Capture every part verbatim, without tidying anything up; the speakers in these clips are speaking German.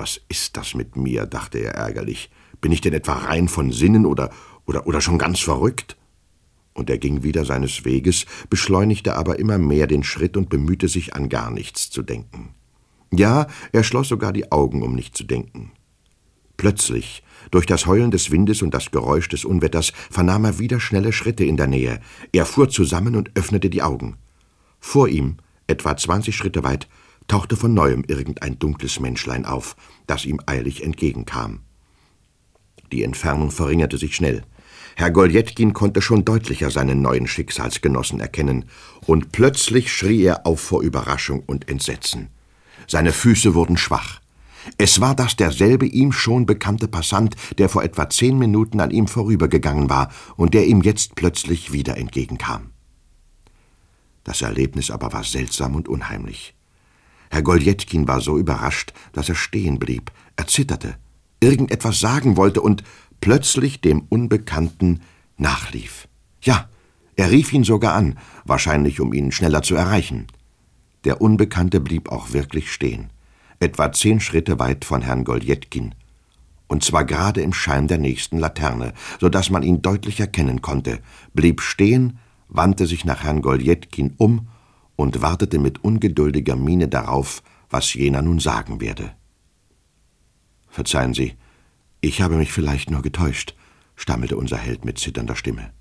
»Was ist das mit mir?« dachte er ärgerlich. »Bin ich denn etwa rein von Sinnen oder, oder, oder schon ganz verrückt?« Und er ging wieder seines Weges, beschleunigte aber immer mehr den Schritt und bemühte sich, an gar nichts zu denken. Ja, er schloss sogar die Augen, um nicht zu denken. Plötzlich, durch das Heulen des Windes und das Geräusch des Unwetters, vernahm er wieder schnelle Schritte in der Nähe. Er fuhr zusammen und öffnete die Augen. Vor ihm, etwa zwanzig Schritte weit, tauchte von neuem irgendein dunkles Menschlein auf, das ihm eilig entgegenkam. Die Entfernung verringerte sich schnell. Herr Goljetkin konnte schon deutlicher seinen neuen Schicksalsgenossen erkennen, und plötzlich schrie er auf vor Überraschung und Entsetzen. Seine Füße wurden schwach. Es war das derselbe ihm schon bekannte Passant, der vor etwa zehn Minuten an ihm vorübergegangen war und der ihm jetzt plötzlich wieder entgegenkam. Das Erlebnis aber war seltsam und unheimlich. Herr Goljetkin war so überrascht, dass er stehen blieb. Er zitterte, irgendetwas sagen wollte und plötzlich dem Unbekannten nachlief. Ja, er rief ihn sogar an, wahrscheinlich um ihn schneller zu erreichen. Der Unbekannte blieb auch wirklich stehen, etwa zehn Schritte weit von Herrn Goljetkin, und zwar gerade im Schein der nächsten Laterne, so dass man ihn deutlich erkennen konnte, blieb stehen, wandte sich nach Herrn Goljetkin um und wartete mit ungeduldiger Miene darauf, was jener nun sagen werde. »Verzeihen Sie, ich habe mich vielleicht nur getäuscht«, stammelte unser Held mit zitternder Stimme.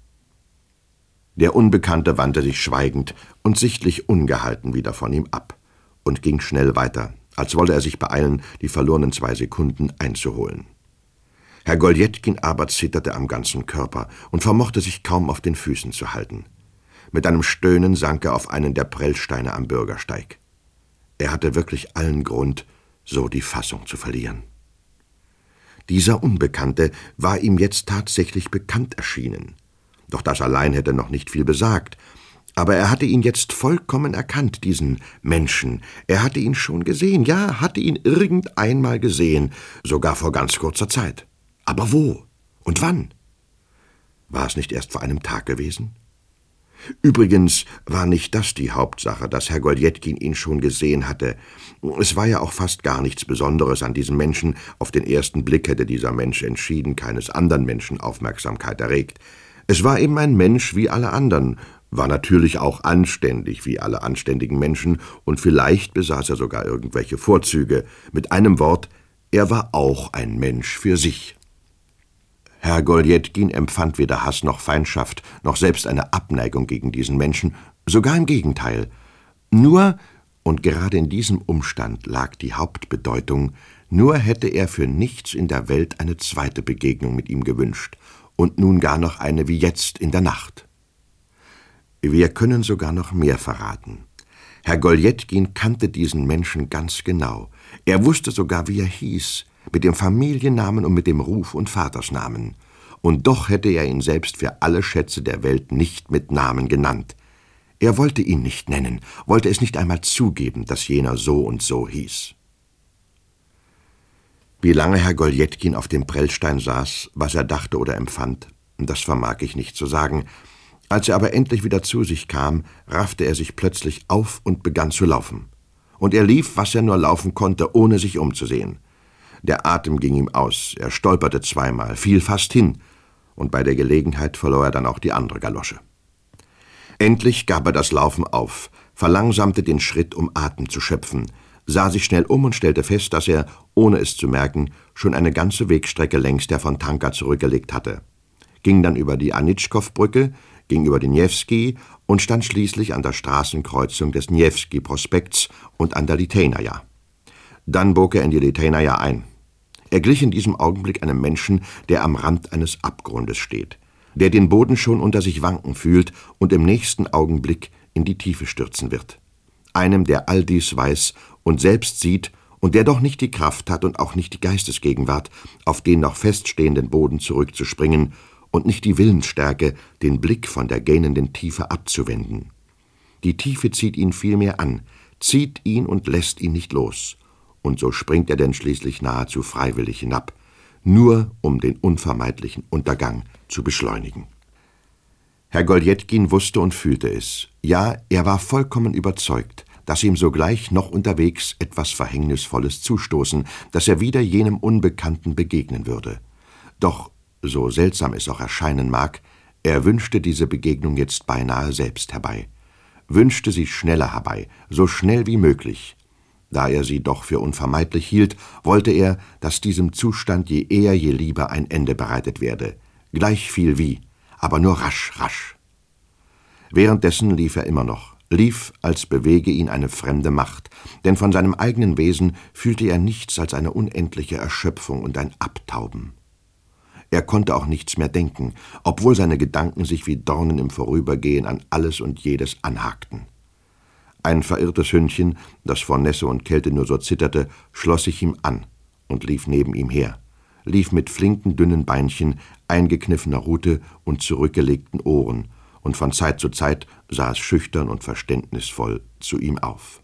Der Unbekannte wandte sich schweigend und sichtlich ungehalten wieder von ihm ab und ging schnell weiter, als wolle er sich beeilen, die verlorenen zwei Sekunden einzuholen. Herr Goljetkin aber zitterte am ganzen Körper und vermochte sich kaum auf den Füßen zu halten. Mit einem Stöhnen sank er auf einen der Prellsteine am Bürgersteig. Er hatte wirklich allen Grund, so die Fassung zu verlieren. Dieser Unbekannte war ihm jetzt tatsächlich bekannt erschienen. Doch das allein hätte noch nicht viel besagt. Aber er hatte ihn jetzt vollkommen erkannt, diesen Menschen. Er hatte ihn schon gesehen, ja, hatte ihn irgendeinmal gesehen, sogar vor ganz kurzer Zeit. Aber wo und wann? War es nicht erst vor einem Tag gewesen? Übrigens war nicht das die Hauptsache, dass Herr Goljetkin ihn schon gesehen hatte. Es war ja auch fast gar nichts Besonderes an diesem Menschen. Auf den ersten Blick hätte dieser Mensch entschieden keines anderen Menschen Aufmerksamkeit erregt. Es war eben ein Mensch wie alle anderen, war natürlich auch anständig wie alle anständigen Menschen, und vielleicht besaß er sogar irgendwelche Vorzüge. Mit einem Wort, er war auch ein Mensch für sich. Herr Goljetkin empfand weder Hass noch Feindschaft, noch selbst eine Abneigung gegen diesen Menschen, sogar im Gegenteil. Nur, und gerade in diesem Umstand lag die Hauptbedeutung, nur hätte er für nichts in der Welt eine zweite Begegnung mit ihm gewünscht, und nun gar noch eine wie jetzt in der Nacht. Wir können sogar noch mehr verraten. Herr Goljetkin kannte diesen Menschen ganz genau. Er wusste sogar, wie er hieß, mit dem Familiennamen und mit dem Ruf und Vatersnamen. Und doch hätte er ihn selbst für alle Schätze der Welt nicht mit Namen genannt. Er wollte ihn nicht nennen, wollte es nicht einmal zugeben, dass jener so und so hieß. Wie lange Herr Goljetkin auf dem Prellstein saß, was er dachte oder empfand, das vermag ich nicht zu sagen. Als er aber endlich wieder zu sich kam, raffte er sich plötzlich auf und begann zu laufen. Und er lief, was er nur laufen konnte, ohne sich umzusehen. Der Atem ging ihm aus, er stolperte zweimal, fiel fast hin, und bei der Gelegenheit verlor er dann auch die andere Galosche. Endlich gab er das Laufen auf, verlangsamte den Schritt, um Atem zu schöpfen, sah sich schnell um und stellte fest, dass er, ohne es zu merken, schon eine ganze Wegstrecke längs der Fontanka zurückgelegt hatte, ging dann über die Anitschkow-Brücke, ging über den Newski und stand schließlich an der Straßenkreuzung des Newski-Prospekts und an der Liteinaja. Dann bog er in die Liteinaja ein. Er glich in diesem Augenblick einem Menschen, der am Rand eines Abgrundes steht, der den Boden schon unter sich wanken fühlt und im nächsten Augenblick in die Tiefe stürzen wird. Einem, der all dies weiß und selbst sieht und der doch nicht die Kraft hat und auch nicht die Geistesgegenwart, auf den noch feststehenden Boden zurückzuspringen und nicht die Willensstärke, den Blick von der gähnenden Tiefe abzuwenden. Die Tiefe zieht ihn vielmehr an, zieht ihn und lässt ihn nicht los. Und so springt er denn schließlich nahezu freiwillig hinab, nur um den unvermeidlichen Untergang zu beschleunigen. Herr Goljetkin wusste und fühlte es. Ja, er war vollkommen überzeugt, dass ihm sogleich noch unterwegs etwas Verhängnisvolles zustoßen, dass er wieder jenem Unbekannten begegnen würde. Doch, so seltsam es auch erscheinen mag, er wünschte diese Begegnung jetzt beinahe selbst herbei, wünschte sie schneller herbei, so schnell wie möglich. Da er sie doch für unvermeidlich hielt, wollte er, dass diesem Zustand je eher je lieber ein Ende bereitet werde, gleichviel wie, aber nur rasch, rasch. Währenddessen lief er immer noch, lief, als bewege ihn eine fremde Macht, denn von seinem eigenen Wesen fühlte er nichts als eine unendliche Erschöpfung und ein Abtauben. Er konnte auch nichts mehr denken, obwohl seine Gedanken sich wie Dornen im Vorübergehen an alles und jedes anhakten. Ein verirrtes Hündchen, das vor Nässe und Kälte nur so zitterte, schloss sich ihm an und lief neben ihm her, lief mit flinken, dünnen Beinchen, eingekniffener Rute und zurückgelegten Ohren, und von Zeit zu Zeit sah es schüchtern und verständnisvoll zu ihm auf.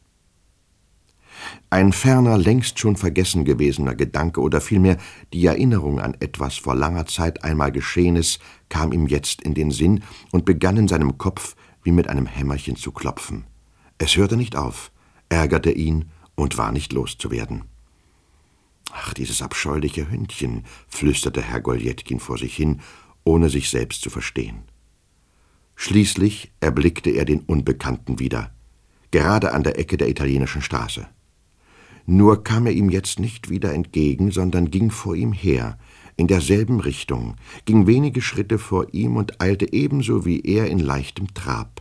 Ein ferner, längst schon vergessen gewesener Gedanke oder vielmehr die Erinnerung an etwas vor langer Zeit einmal Geschehenes kam ihm jetzt in den Sinn und begann in seinem Kopf wie mit einem Hämmerchen zu klopfen. Es hörte nicht auf, ärgerte ihn und war nicht loszuwerden. »Ach, dieses abscheuliche Hündchen«, flüsterte Herr Goljetkin vor sich hin, ohne sich selbst zu verstehen. Schließlich erblickte er den Unbekannten wieder, gerade an der Ecke der italienischen Straße. Nur kam er ihm jetzt nicht wieder entgegen, sondern ging vor ihm her, in derselben Richtung, ging wenige Schritte vor ihm und eilte ebenso wie er in leichtem Trab.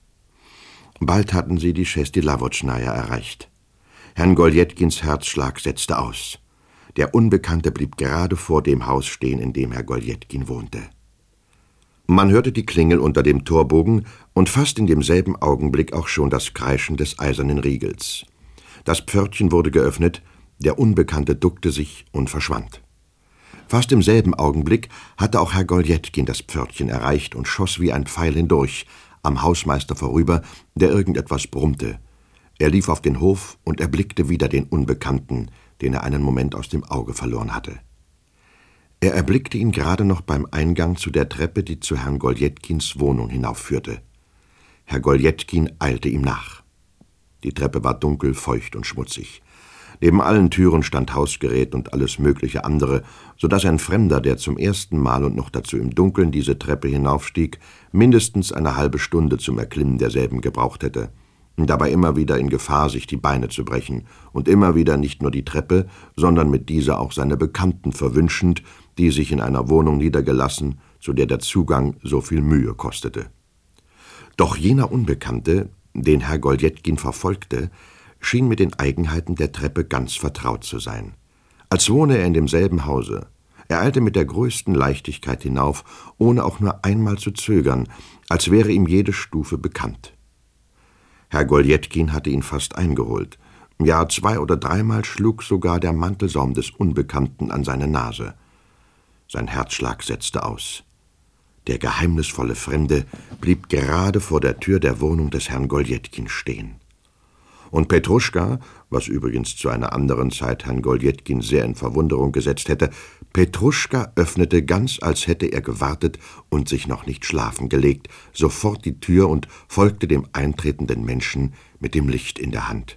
Bald hatten sie die Szezdilawotschnaja erreicht. Herrn Goljetkins Herzschlag setzte aus. Der Unbekannte blieb gerade vor dem Haus stehen, in dem Herr Goljetkin wohnte. Man hörte die Klingel unter dem Torbogen und fast in demselben Augenblick auch schon das Kreischen des eisernen Riegels. Das Pförtchen wurde geöffnet, der Unbekannte duckte sich und verschwand. Fast im selben Augenblick hatte auch Herr Goljetkin das Pförtchen erreicht und schoss wie ein Pfeil hindurch, am Hausmeister vorüber, der irgendetwas brummte. Er lief auf den Hof und erblickte wieder den Unbekannten, den er einen Moment aus dem Auge verloren hatte. Er erblickte ihn gerade noch beim Eingang zu der Treppe, die zu Herrn Goljetkins Wohnung hinaufführte. Herr Goljetkin eilte ihm nach. Die Treppe war dunkel, feucht und schmutzig. Neben allen Türen stand Hausgerät und alles mögliche andere, so dass ein Fremder, der zum ersten Mal und noch dazu im Dunkeln diese Treppe hinaufstieg, mindestens eine halbe Stunde zum Erklimmen derselben gebraucht hätte, dabei immer wieder in Gefahr, sich die Beine zu brechen und immer wieder nicht nur die Treppe, sondern mit dieser auch seine Bekannten verwünschend, die sich in einer Wohnung niedergelassen, zu der der Zugang so viel Mühe kostete. Doch jener Unbekannte, den Herr Goljetkin verfolgte, schien mit den Eigenheiten der Treppe ganz vertraut zu sein. Als wohne er in demselben Hause. Er eilte mit der größten Leichtigkeit hinauf, ohne auch nur einmal zu zögern, als wäre ihm jede Stufe bekannt. Herr Goljetkin hatte ihn fast eingeholt. Ja, zwei oder dreimal schlug sogar der Mantelsaum des Unbekannten an seine Nase. Sein Herzschlag setzte aus. Der geheimnisvolle Fremde blieb gerade vor der Tür der Wohnung des Herrn Goljetkin stehen. Und Petruschka, was übrigens zu einer anderen Zeit Herrn Goljetkin sehr in Verwunderung gesetzt hätte, Petruschka öffnete ganz, als hätte er gewartet und sich noch nicht schlafen gelegt, sofort die Tür und folgte dem eintretenden Menschen mit dem Licht in der Hand.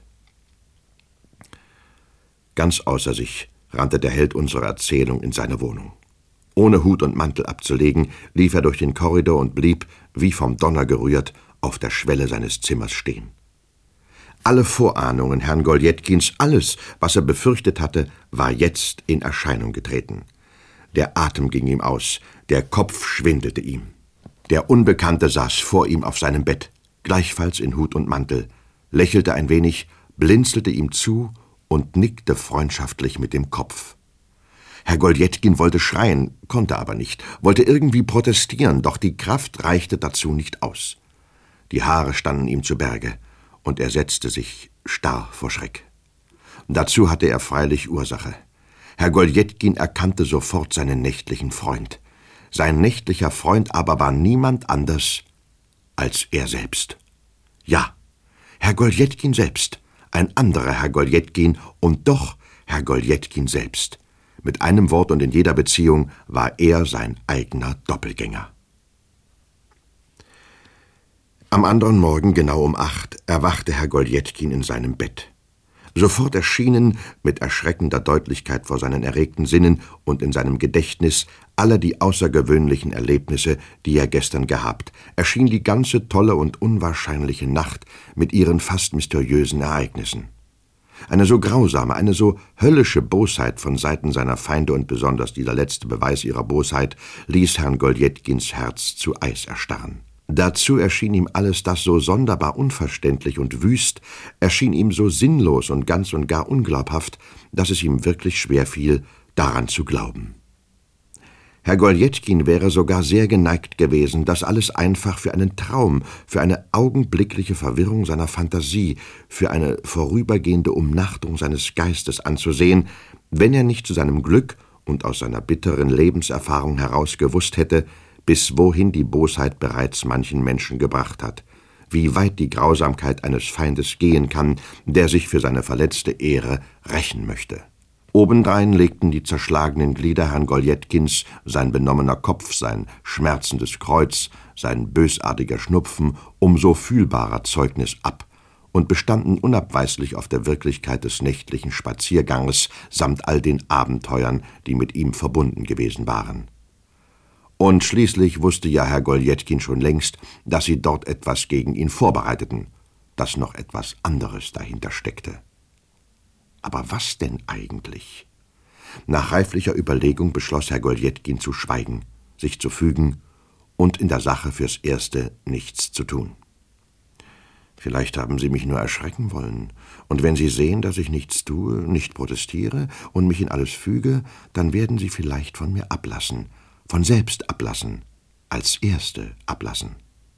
Ganz außer sich rannte der Held unserer Erzählung in seine Wohnung. Ohne Hut und Mantel abzulegen, lief er durch den Korridor und blieb, wie vom Donner gerührt, auf der Schwelle seines Zimmers stehen. Alle Vorahnungen Herrn Goljetkins, alles, was er befürchtet hatte, war jetzt in Erscheinung getreten. Der Atem ging ihm aus, der Kopf schwindelte ihm. Der Unbekannte saß vor ihm auf seinem Bett, gleichfalls in Hut und Mantel, lächelte ein wenig, blinzelte ihm zu und nickte freundschaftlich mit dem Kopf. Herr Goljetkin wollte schreien, konnte aber nicht, wollte irgendwie protestieren, doch die Kraft reichte dazu nicht aus. Die Haare standen ihm zu Berge, und er setzte sich starr vor Schreck. Dazu hatte er freilich Ursache. Herr Goljetkin erkannte sofort seinen nächtlichen Freund. Sein nächtlicher Freund aber war niemand anders als er selbst. Ja, Herr Goljetkin selbst, ein anderer Herr Goljetkin und doch Herr Goljetkin selbst. Mit einem Wort und in jeder Beziehung war er sein eigener Doppelgänger. Am anderen Morgen, genau um acht, erwachte Herr Goljetkin in seinem Bett. Sofort erschienen, mit erschreckender Deutlichkeit vor seinen erregten Sinnen und in seinem Gedächtnis, alle die außergewöhnlichen Erlebnisse, die er gestern gehabt, erschien die ganze tolle und unwahrscheinliche Nacht mit ihren fast mysteriösen Ereignissen. Eine so grausame, eine so höllische Bosheit von Seiten seiner Feinde und besonders dieser letzte Beweis ihrer Bosheit ließ Herrn Goljetkins Herz zu Eis erstarren. Dazu erschien ihm alles das so sonderbar unverständlich und wüst, erschien ihm so sinnlos und ganz und gar unglaubhaft, dass es ihm wirklich schwer fiel, daran zu glauben. Herr Goljetkin wäre sogar sehr geneigt gewesen, das alles einfach für einen Traum, für eine augenblickliche Verwirrung seiner Fantasie, für eine vorübergehende Umnachtung seines Geistes anzusehen, wenn er nicht zu seinem Glück und aus seiner bitteren Lebenserfahrung heraus gewusst hätte, bis wohin die Bosheit bereits manchen Menschen gebracht hat, wie weit die Grausamkeit eines Feindes gehen kann, der sich für seine verletzte Ehre rächen möchte. Obendrein legten die zerschlagenen Glieder Herrn Goljetkins, sein benommener Kopf, sein schmerzendes Kreuz, sein bösartiger Schnupfen umso fühlbarer Zeugnis ab und bestanden unabweislich auf der Wirklichkeit des nächtlichen Spazierganges samt all den Abenteuern, die mit ihm verbunden gewesen waren. Und schließlich wusste ja Herr Goljetkin schon längst, dass sie dort etwas gegen ihn vorbereiteten, dass noch etwas anderes dahinter steckte. Aber was denn eigentlich? Nach reiflicher Überlegung beschloss Herr Goljetkin zu schweigen, sich zu fügen und in der Sache fürs Erste nichts zu tun. Vielleicht haben Sie mich nur erschrecken wollen, und wenn Sie sehen, dass ich nichts tue, nicht protestiere und mich in alles füge, dann werden Sie vielleicht von mir ablassen, von selbst ablassen, als Erste ablassen.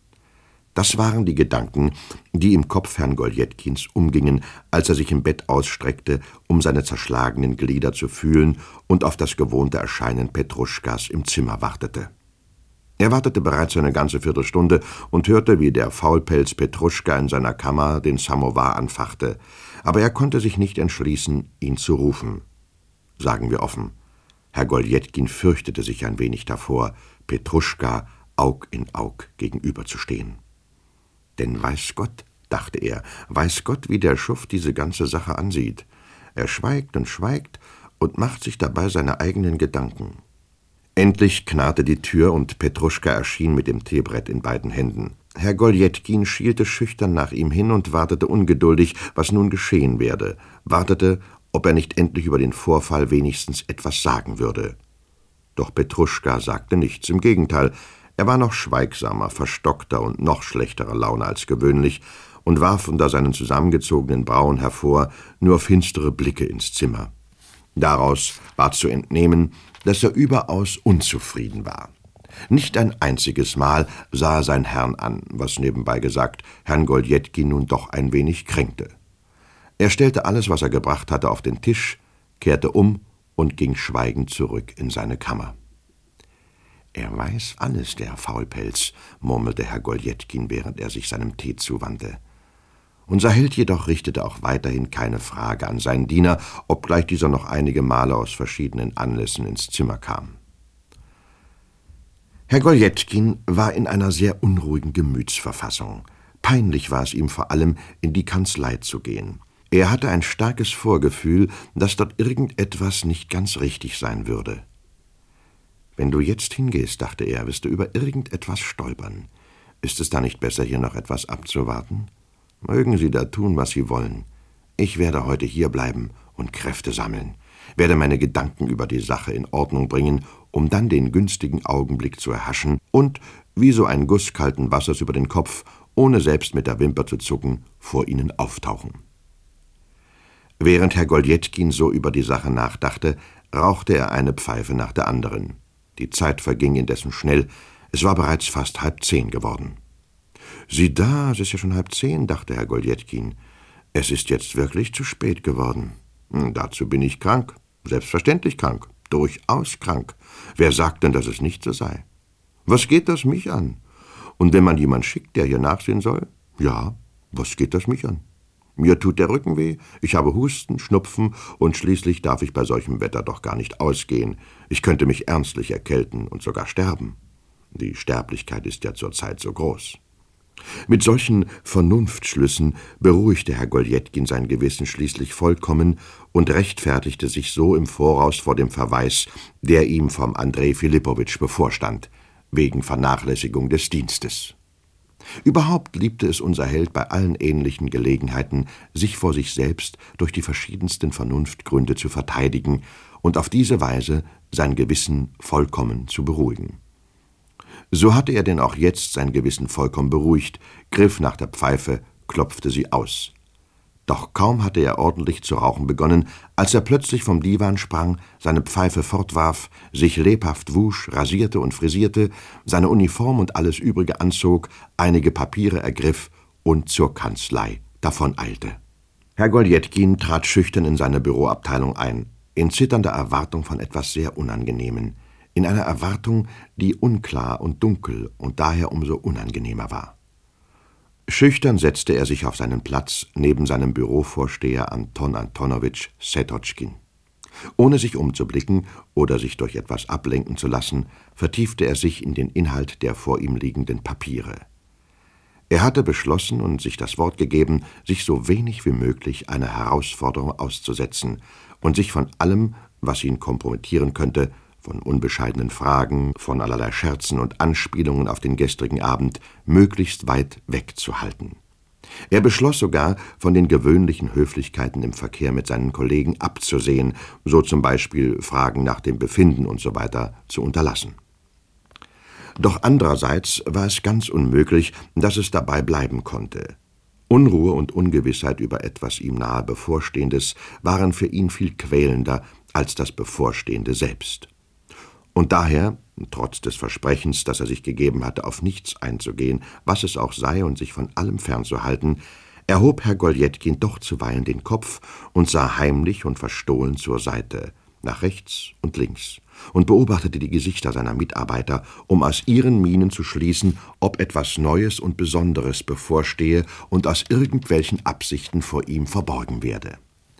Das waren die Gedanken, die im Kopf Herrn Goljetkins umgingen, als er sich im Bett ausstreckte, um seine zerschlagenen Glieder zu fühlen und auf das gewohnte Erscheinen Petruschkas im Zimmer wartete. Er wartete bereits eine ganze Viertelstunde und hörte, wie der Faulpelz Petruschka in seiner Kammer den Samowar anfachte, aber er konnte sich nicht entschließen, ihn zu rufen. Sagen wir offen, Herr Goljetkin fürchtete sich ein wenig davor, Petruschka Aug in Aug gegenüberzustehen. Denn weiß Gott, dachte er, weiß Gott, wie der Schuft diese ganze Sache ansieht. Er schweigt und schweigt und macht sich dabei seine eigenen Gedanken. Endlich knarrte die Tür und Petruschka erschien mit dem Teebrett in beiden Händen. Herr Goljetkin schielte schüchtern nach ihm hin und wartete ungeduldig, was nun geschehen werde, wartete, ob er nicht endlich über den Vorfall wenigstens etwas sagen würde. Doch Petruschka sagte nichts, im Gegenteil, er war noch schweigsamer, verstockter und noch schlechterer Laune als gewöhnlich und warf unter seinen zusammengezogenen Brauen hervor nur finstere Blicke ins Zimmer. Daraus war zu entnehmen, dass er überaus unzufrieden war. Nicht ein einziges Mal sah er seinen Herrn an, was nebenbei gesagt Herrn Goljetkin nun doch ein wenig kränkte. Er stellte alles, was er gebracht hatte, auf den Tisch, kehrte um und ging schweigend zurück in seine Kammer. »Er weiß alles, der Faulpelz«, murmelte Herr Goljetkin, während er sich seinem Tee zuwandte. Unser Held jedoch richtete auch weiterhin keine Frage an seinen Diener, obgleich dieser noch einige Male aus verschiedenen Anlässen ins Zimmer kam. Herr Goljetkin war in einer sehr unruhigen Gemütsverfassung. Peinlich war es ihm vor allem, in die Kanzlei zu gehen. Er hatte ein starkes Vorgefühl, dass dort irgendetwas nicht ganz richtig sein würde. »Wenn du jetzt hingehst«, dachte er, »wirst du über irgendetwas stolpern. Ist es da nicht besser, hier noch etwas abzuwarten? Mögen Sie da tun, was Sie wollen. Ich werde heute hier bleiben und Kräfte sammeln, werde meine Gedanken über die Sache in Ordnung bringen, um dann den günstigen Augenblick zu erhaschen und, wie so ein Guss kalten Wassers über den Kopf, ohne selbst mit der Wimper zu zucken, vor ihnen auftauchen.« Während Herr Goljetkin so über die Sache nachdachte, rauchte er eine Pfeife nach der anderen. Die Zeit verging indessen schnell, es war bereits fast halb zehn geworden. »Sieh da, es ist ja schon halb zehn«, dachte Herr Goljetkin. »Es ist jetzt wirklich zu spät geworden. Hm, dazu bin ich krank, selbstverständlich krank, durchaus krank. Wer sagt denn, dass es nicht so sei? Was geht das mich an? Und wenn man jemand schickt, der hier nachsehen soll? Ja, was geht das mich an? Mir tut der Rücken weh, ich habe Husten, Schnupfen und schließlich darf ich bei solchem Wetter doch gar nicht ausgehen. Ich könnte mich ernstlich erkälten und sogar sterben. Die Sterblichkeit ist ja zurzeit so groß. Mit solchen Vernunftschlüssen beruhigte Herr Goljetkin sein Gewissen schließlich vollkommen und rechtfertigte sich so im Voraus vor dem Verweis, der ihm vom Andrej Filippowitsch bevorstand, wegen Vernachlässigung des Dienstes. Überhaupt liebte es unser Held bei allen ähnlichen Gelegenheiten, sich vor sich selbst durch die verschiedensten Vernunftgründe zu verteidigen und auf diese Weise sein Gewissen vollkommen zu beruhigen. So hatte er denn auch jetzt sein Gewissen vollkommen beruhigt, griff nach der Pfeife, klopfte sie aus. Doch kaum hatte er ordentlich zu rauchen begonnen, als er plötzlich vom Diwan sprang, seine Pfeife fortwarf, sich lebhaft wusch, rasierte und frisierte, seine Uniform und alles Übrige anzog, einige Papiere ergriff und zur Kanzlei davon eilte. Herr Goljetkin trat schüchtern in seine Büroabteilung ein, in zitternder Erwartung von etwas sehr Unangenehmem, in einer Erwartung, die unklar und dunkel und daher umso unangenehmer war. Schüchtern setzte er sich auf seinen Platz neben seinem Bürovorsteher Anton Antonowitsch Setotschkin. Ohne sich umzublicken oder sich durch etwas ablenken zu lassen, vertiefte er sich in den Inhalt der vor ihm liegenden Papiere. Er hatte beschlossen und sich das Wort gegeben, sich so wenig wie möglich einer Herausforderung auszusetzen und sich von allem, was ihn kompromittieren könnte, von unbescheidenen Fragen, von allerlei Scherzen und Anspielungen auf den gestrigen Abend, möglichst weit wegzuhalten. Er beschloss sogar, von den gewöhnlichen Höflichkeiten im Verkehr mit seinen Kollegen abzusehen, so zum Beispiel Fragen nach dem Befinden usw. zu unterlassen. Doch andererseits war es ganz unmöglich, dass es dabei bleiben konnte. Unruhe und Ungewissheit über etwas ihm nahe Bevorstehendes waren für ihn viel quälender als das Bevorstehende selbst. Und daher, trotz des Versprechens, das er sich gegeben hatte, auf nichts einzugehen, was es auch sei und sich von allem fernzuhalten, erhob Herr Goljetkin doch zuweilen den Kopf und sah heimlich und verstohlen zur Seite, nach rechts und links, und beobachtete die Gesichter seiner Mitarbeiter, um aus ihren Mienen zu schließen, ob etwas Neues und Besonderes bevorstehe und aus irgendwelchen Absichten vor ihm verborgen werde.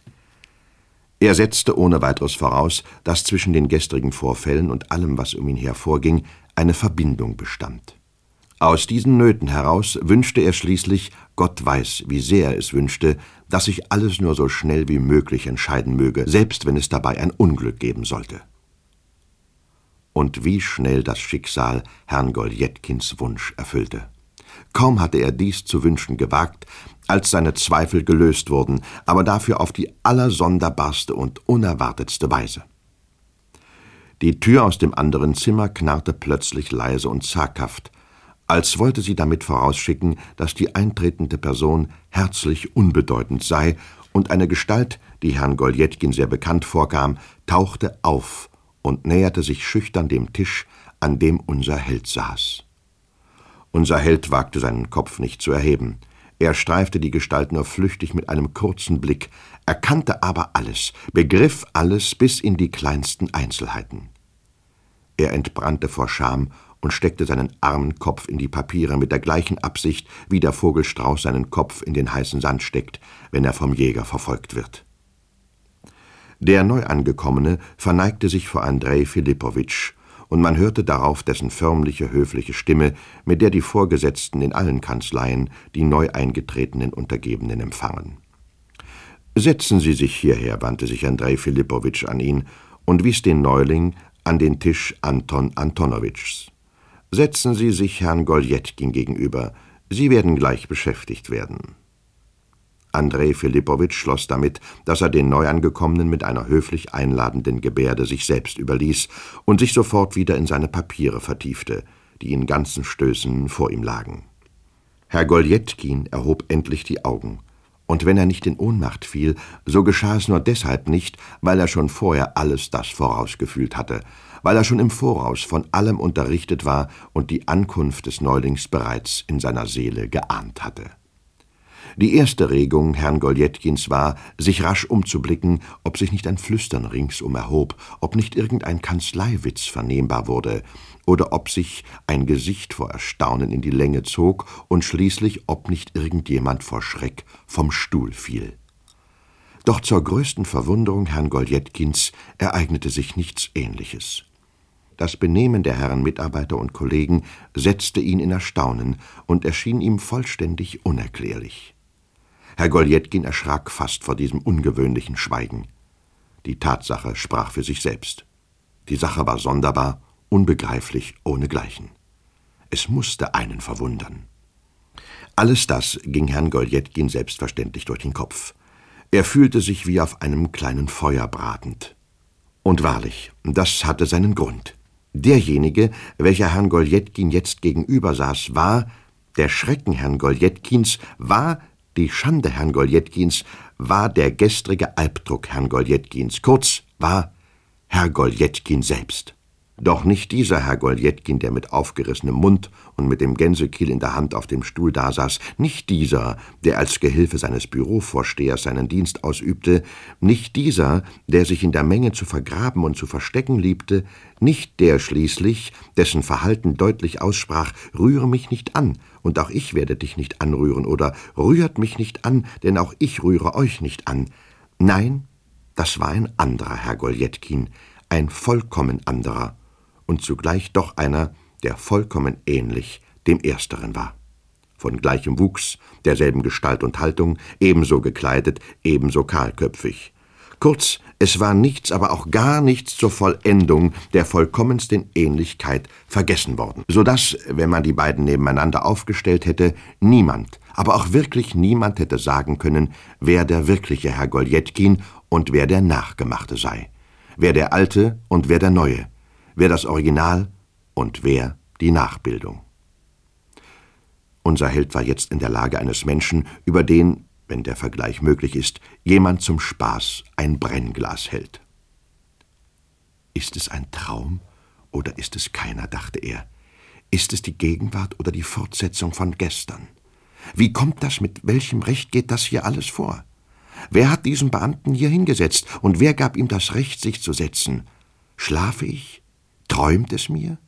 Er setzte ohne weiteres voraus, dass zwischen den gestrigen Vorfällen und allem, was um ihn her vorging, eine Verbindung bestand. Aus diesen Nöten heraus wünschte er schließlich, Gott weiß, wie sehr er es wünschte, dass sich alles nur so schnell wie möglich entscheiden möge, selbst wenn es dabei ein Unglück geben sollte. Und wie schnell das Schicksal Herrn Goljetkins Wunsch erfüllte. Kaum hatte er dies zu wünschen gewagt, als seine Zweifel gelöst wurden, aber dafür auf die allersonderbarste und unerwartetste Weise. Die Tür aus dem anderen Zimmer knarrte plötzlich leise und zaghaft, als wollte sie damit vorausschicken, dass die eintretende Person herzlich unbedeutend sei, und eine Gestalt, die Herrn Goljetkin sehr bekannt vorkam, tauchte auf und näherte sich schüchtern dem Tisch, an dem unser Held saß. Unser Held wagte seinen Kopf nicht zu erheben. Er streifte die Gestalt nur flüchtig mit einem kurzen Blick, erkannte aber alles, begriff alles bis in die kleinsten Einzelheiten. Er entbrannte vor Scham und steckte seinen armen Kopf in die Papiere mit der gleichen Absicht, wie der Vogelstrauß seinen Kopf in den heißen Sand steckt, wenn er vom Jäger verfolgt wird. Der Neuangekommene verneigte sich vor Andrej Filippowitsch, und man hörte darauf dessen förmliche, höfliche Stimme, mit der die Vorgesetzten in allen Kanzleien die neu eingetretenen Untergebenen empfangen. »Setzen Sie sich hierher«, wandte sich Andrej Filippowitsch an ihn und wies den Neuling an den Tisch Anton Antonowitschs. »Setzen Sie sich Herrn Goljetkin gegenüber. Sie werden gleich beschäftigt werden.« Andrej Filippowitsch schloss damit, dass er den Neuangekommenen mit einer höflich einladenden Gebärde sich selbst überließ und sich sofort wieder in seine Papiere vertiefte, die in ganzen Stößen vor ihm lagen. Herr Goljetkin erhob endlich die Augen, und wenn er nicht in Ohnmacht fiel, so geschah es nur deshalb nicht, weil er schon vorher alles das vorausgefühlt hatte, weil er schon im Voraus von allem unterrichtet war und die Ankunft des Neulings bereits in seiner Seele geahnt hatte. Die erste Regung Herrn Goljetkins war, sich rasch umzublicken, ob sich nicht ein Flüstern ringsum erhob, ob nicht irgendein Kanzleiwitz vernehmbar wurde, oder ob sich ein Gesicht vor Erstaunen in die Länge zog und schließlich, ob nicht irgendjemand vor Schreck vom Stuhl fiel. Doch zur größten Verwunderung Herrn Goljetkins ereignete sich nichts Ähnliches. Das Benehmen der Herren Mitarbeiter und Kollegen setzte ihn in Erstaunen und erschien ihm vollständig unerklärlich. Herr Goljetkin erschrak fast vor diesem ungewöhnlichen Schweigen. Die Tatsache sprach für sich selbst. Die Sache war sonderbar, unbegreiflich, ohnegleichen. Es musste einen verwundern. Alles das ging Herrn Goljetkin selbstverständlich durch den Kopf. Er fühlte sich wie auf einem kleinen Feuer bratend. Und wahrlich, das hatte seinen Grund. Derjenige, welcher Herrn Goljetkin jetzt gegenüber saß, war der Schrecken Herrn Goljetkins, war die Schande Herrn Goljetkins, war der gestrige Albdruck Herrn Goljetkins, kurz, war Herr Goljetkin selbst. Doch nicht dieser Herr Goljetkin, der mit aufgerissenem Mund und mit dem Gänsekiel in der Hand auf dem Stuhl dasaß, nicht dieser, der als Gehilfe seines Bürovorstehers seinen Dienst ausübte, nicht dieser, der sich in der Menge zu vergraben und zu verstecken liebte, nicht der schließlich, dessen Verhalten deutlich aussprach, rühre mich nicht an, und auch ich werde dich nicht anrühren, oder rührt mich nicht an, denn auch ich rühre euch nicht an. Nein, das war ein anderer Herr Goljetkin, ein vollkommen anderer, und zugleich doch einer, der vollkommen ähnlich dem Ersteren war. Von gleichem Wuchs, derselben Gestalt und Haltung, ebenso gekleidet, ebenso kahlköpfig. Kurz, es war nichts, aber auch gar nichts zur Vollendung der vollkommensten Ähnlichkeit vergessen worden, so dass, wenn man die beiden nebeneinander aufgestellt hätte, niemand, aber auch wirklich niemand hätte sagen können, wer der wirkliche Herr Goljetkin und wer der Nachgemachte sei, wer der Alte und wer der Neue, wer das Original und wer die Nachbildung. Unser Held war jetzt in der Lage eines Menschen, über den, wenn der Vergleich möglich ist, jemand zum Spaß ein Brennglas hält. Ist es ein Traum oder ist es keiner, dachte er. Ist es die Gegenwart oder die Fortsetzung von gestern? Wie kommt das, mit welchem Recht geht das hier alles vor? Wer hat diesen Beamten hier hingesetzt und wer gab ihm das Recht, sich zu setzen? Schlafe ich? Träumt es mir?